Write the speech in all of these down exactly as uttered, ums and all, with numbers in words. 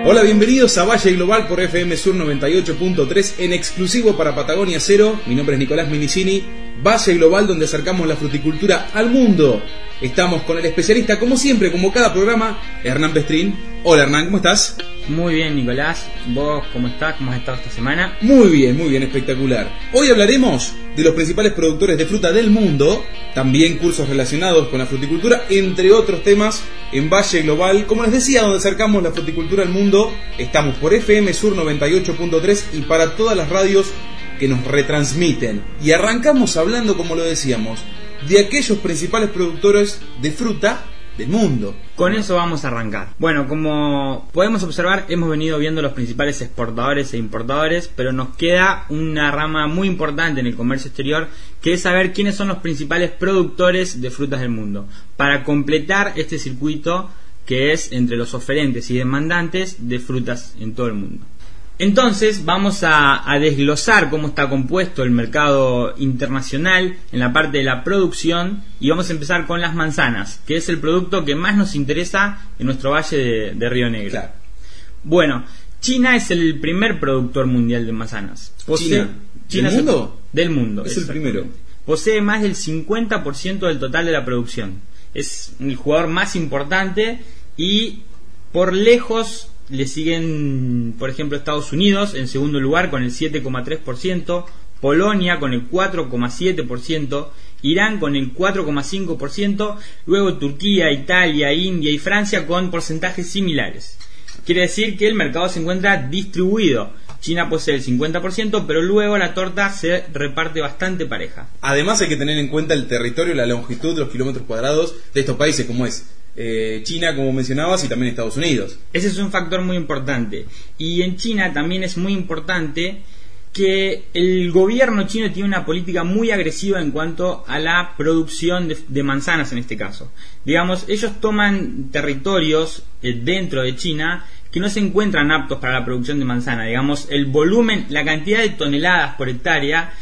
Hola, bienvenidos a Valle Global por F M Sur noventa y ocho punto tres en exclusivo para Patagonia Cero. Mi nombre es Nicolás Minicini. Valle Global, donde acercamos la fruticultura al mundo. Estamos con el especialista, como siempre, como cada programa, Hernán Pestrín. Hola Hernán, ¿cómo estás? Muy bien, Nicolás. ¿Vos cómo estás? ¿Cómo has estado esta semana? Muy bien, muy bien, espectacular. Hoy hablaremos de los principales productores de fruta del mundo, también cursos relacionados con la fruticultura, entre otros temas, en Valle Global. Como les decía, donde acercamos la fruticultura al mundo, estamos por F M Sur noventa y ocho punto tres y para todas las radios que nos retransmiten. Y arrancamos hablando, como lo decíamos, de aquellos principales productores de fruta del mundo. Con eso vamos a arrancar. Bueno, como podemos observar, hemos venido viendo los principales exportadores e importadores, pero nos queda una rama muy importante en el comercio exterior, que es saber quiénes son los principales productores de frutas del mundo, para completar este circuito que es entre los oferentes y demandantes de frutas en todo el mundo. Entonces vamos a, a desglosar cómo está compuesto el mercado internacional en la parte de la producción, y vamos a empezar con las manzanas, que es el producto que más nos interesa en nuestro valle de, de Río Negro. Claro. Bueno, China es el primer productor mundial de manzanas. Posee, ¿China? China ¿Del mundo? Del mundo. Es el primero. Posee más del cincuenta por ciento del total de la producción. Es el jugador más importante y por lejos le siguen, por ejemplo, Estados Unidos en segundo lugar con el siete coma tres por ciento, Polonia con el cuatro coma siete por ciento, Irán con el cuatro coma cinco por ciento, luego Turquía, Italia, India y Francia con porcentajes similares. Quiere decir que el mercado se encuentra distribuido. China posee el cincuenta por ciento, pero luego la torta se reparte bastante pareja. Además hay que tener en cuenta el territorio, la longitud, los kilómetros cuadrados de estos países, como es Eh, China, como mencionabas, y también Estados Unidos. Ese es un factor muy importante. Y en China también es muy importante que el gobierno chino tiene una política muy agresiva en cuanto a la producción de, de manzanas en este caso. Digamos, ellos toman territorios eh, dentro de China que no se encuentran aptos para la producción de manzana. Digamos, el volumen, la cantidad de toneladas por hectárea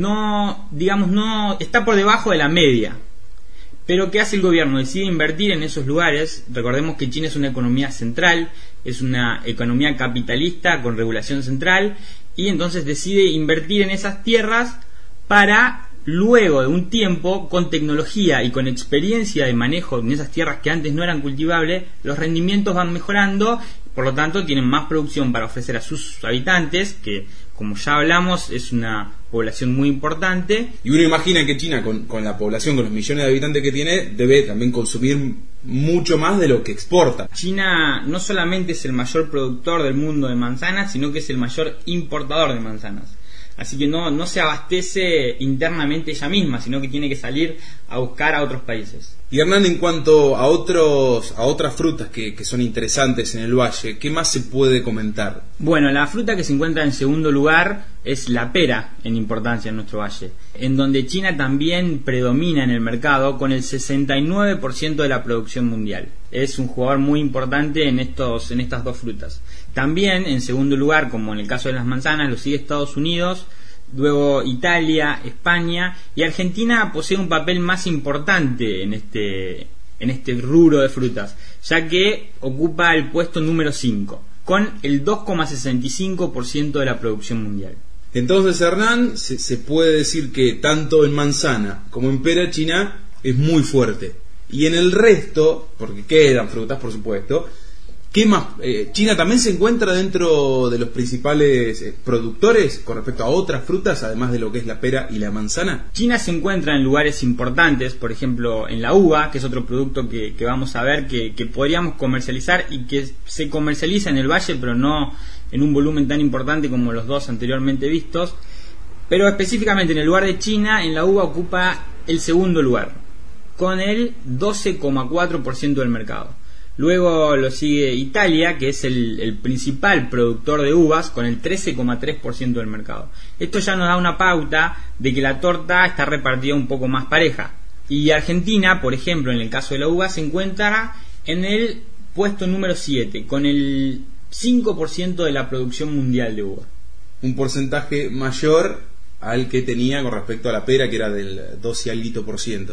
no, digamos, no está por debajo de la media. Pero ¿qué hace el gobierno? Decide invertir en esos lugares. Recordemos que China es una economía central, es una economía capitalista con regulación central, y entonces decide invertir en esas tierras para luego de un tiempo, con tecnología y con experiencia de manejo en esas tierras que antes no eran cultivables, los rendimientos van mejorando, por lo tanto tienen más producción para ofrecer a sus habitantes, que como ya hablamos es una población muy importante. Y uno imagina que China, con, con la población, con los millones de habitantes que tiene, debe también consumir mucho más de lo que exporta. China no solamente es el mayor productor del mundo de manzanas, sino que es el mayor importador de manzanas. Así que no, no se abastece internamente ella misma, sino que tiene que salir a buscar a otros países. Y Hernán, en cuanto a otros a otras frutas que, que son interesantes en el valle, ¿qué más se puede comentar? Bueno, la fruta que se encuentra en segundo lugar es la pera en importancia en nuestro valle, en donde China también predomina en el mercado con el sesenta y nueve por ciento de la producción mundial. Es un jugador muy importante en estos en estas dos frutas. También en segundo lugar, como en el caso de las manzanas, lo sigue Estados Unidos, luego Italia, España, y Argentina posee un papel más importante en este en este rubro de frutas, ya que ocupa el puesto número cinco, con el dos coma sesenta y cinco por ciento de la producción mundial. Entonces, Hernán, se, se puede decir que tanto en manzana como en pera, China es muy fuerte. Y en el resto, porque quedan frutas, por supuesto, ¿qué más? Eh, ¿China también se encuentra dentro de los principales eh, productores con respecto a otras frutas, además de lo que es la pera y la manzana? China se encuentra en lugares importantes, por ejemplo en la uva, que es otro producto que, que vamos a ver que, que podríamos comercializar y que se comercializa en el valle, pero no en un volumen tan importante como los dos anteriormente vistos. Pero específicamente en el lugar de China, en la uva ocupa el segundo lugar, con el doce coma cuatro por ciento del mercado. Luego lo sigue Italia, que es el, el principal productor de uvas, con el trece coma tres por ciento del mercado. Esto ya nos da una pauta de que la torta está repartida un poco más pareja. Y Argentina, por ejemplo, en el caso de la uva, se encuentra en el puesto número siete, con el cinco por ciento de la producción mundial de uva. Un porcentaje mayor al que tenía con respecto a la pera, que era del doce y alguito por ciento.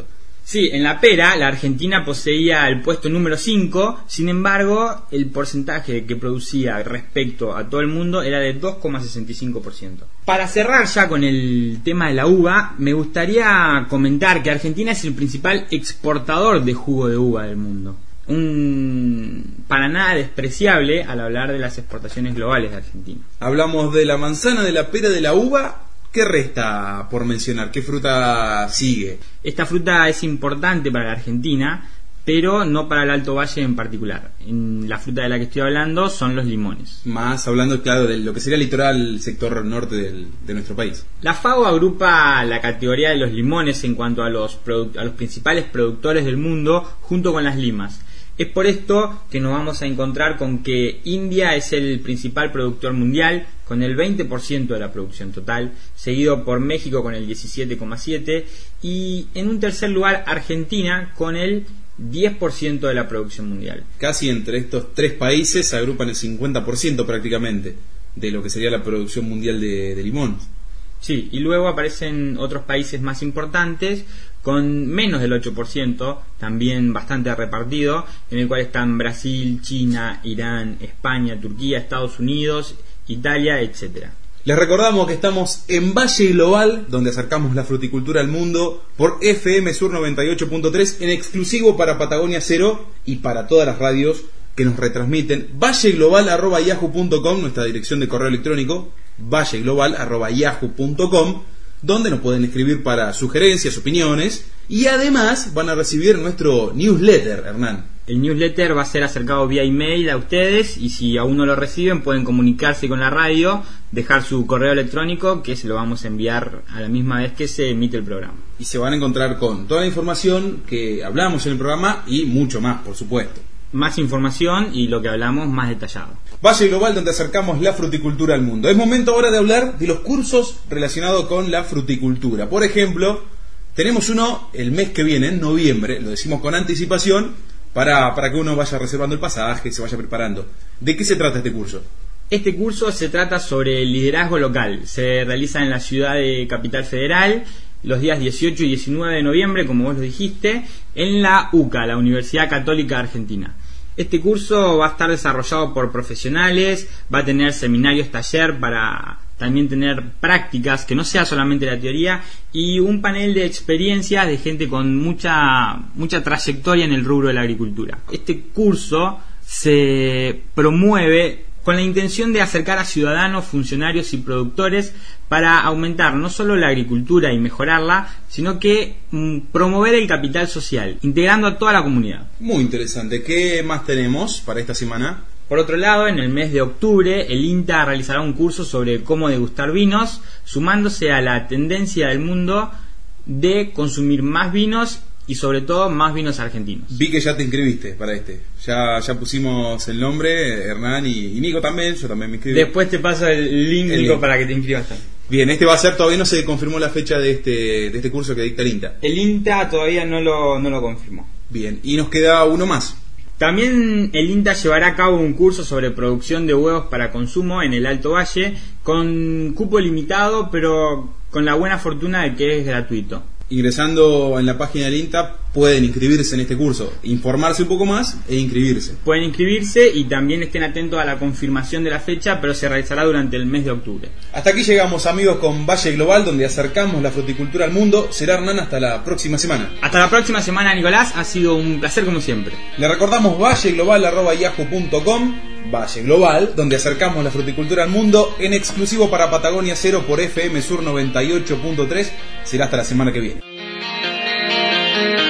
Sí, en la pera la Argentina poseía el puesto número cinco, sin embargo el porcentaje que producía respecto a todo el mundo era de dos coma sesenta y cinco por ciento. Para cerrar ya con el tema de la uva, me gustaría comentar que Argentina es el principal exportador de jugo de uva del mundo. Un para nada despreciable al hablar de las exportaciones globales de Argentina. Hablamos de la manzana, de la pera, de la uva. ¿Qué resta por mencionar? ¿Qué fruta sigue? Esta fruta es importante para la Argentina, pero no para el Alto Valle en particular. En la fruta de la que estoy hablando son los limones. Más hablando, claro, de lo que sería el litoral, sector norte del, de nuestro país. La FAO agrupa la categoría de los limones en cuanto a los, produ- a los principales productores del mundo junto con las limas. Es por esto que nos vamos a encontrar con que India es el principal productor mundial con el veinte por ciento de la producción total, seguido por México con el diecisiete coma siete por ciento y en un tercer lugar Argentina con el diez por ciento de la producción mundial. Casi entre estos tres países se agrupan el cincuenta por ciento prácticamente de lo que sería la producción mundial de, de limón. Sí, y luego aparecen otros países más importantes con menos del ocho por ciento, también bastante repartido, en el cual están Brasil, China, Irán, España, Turquía, Estados Unidos, Italia, etcétera. Les recordamos que estamos en Valle Global, donde acercamos la fruticultura al mundo, por F M Sur noventa y ocho punto tres, en exclusivo para Patagonia Cero y para todas las radios que nos retransmiten. valleglobal arroba yahoo punto com, nuestra dirección de correo electrónico, valleglobal arroba yahoo punto com, donde nos pueden escribir para sugerencias, opiniones, y además van a recibir nuestro newsletter, Hernán. El newsletter va a ser acercado vía email a ustedes, y si aún no lo reciben pueden comunicarse con la radio, dejar su correo electrónico, que se lo vamos a enviar a la misma vez que se emite el programa. Y se van a encontrar con toda la información que hablamos en el programa y mucho más, por supuesto. Más información y lo que hablamos más detallado. Valle Global, donde acercamos la fruticultura al mundo. Es momento ahora de hablar de los cursos relacionados con la fruticultura. Por ejemplo, tenemos uno el mes que viene, en noviembre, lo decimos con anticipación, para, para que uno vaya reservando el pasaje y se vaya preparando. ¿De qué se trata este curso? Este curso se trata sobre el liderazgo local. Se realiza en la ciudad de Capital Federal los días dieciocho y diecinueve de noviembre, como vos lo dijiste, en la U C A, la Universidad Católica Argentina. Este curso va a estar desarrollado por profesionales, va a tener seminarios, taller para también tener prácticas, que no sea solamente la teoría, y un panel de experiencias de gente con mucha, mucha trayectoria en el rubro de la agricultura. Este curso se promueve con la intención de acercar a ciudadanos, funcionarios y productores para aumentar no solo la agricultura y mejorarla, sino que mm, promover el capital social, integrando a toda la comunidad. Muy interesante. ¿Qué más tenemos para esta semana? Por otro lado, en el mes de octubre, el INTA realizará un curso sobre cómo degustar vinos, sumándose a la tendencia del mundo de consumir más vinos y sobre todo más vinos argentinos. Vi que ya te inscribiste para este. Ya, ya pusimos el nombre, Hernán y, y Nico también, yo también me inscribí. Después te paso el link, el Nico, link. para que te inscribas también. Bien, este va a ser, todavía no se confirmó la fecha de este, de este curso que dicta el INTA. El INTA todavía no lo, no lo confirmó. Bien, y nos queda uno más. También el INTA llevará a cabo un curso sobre producción de huevos para consumo en el Alto Valle, con cupo limitado, pero con la buena fortuna de que es gratuito. Ingresando en la página del INTA pueden inscribirse en este curso, informarse un poco más e inscribirse. Pueden inscribirse y también estén atentos a la confirmación de la fecha, pero se realizará durante el mes de octubre. Hasta aquí llegamos, amigos, con Valle Global, donde acercamos la fruticultura al mundo. Será, Hernán, hasta la próxima semana. Hasta la próxima semana, Nicolás, ha sido un placer como siempre. Le recordamos valleglobal arroba yahoo punto com, Valle Global, donde acercamos la fruticultura al mundo, en exclusivo para Patagonia Cero por F M Sur noventa y ocho punto tres. Será hasta la semana que viene.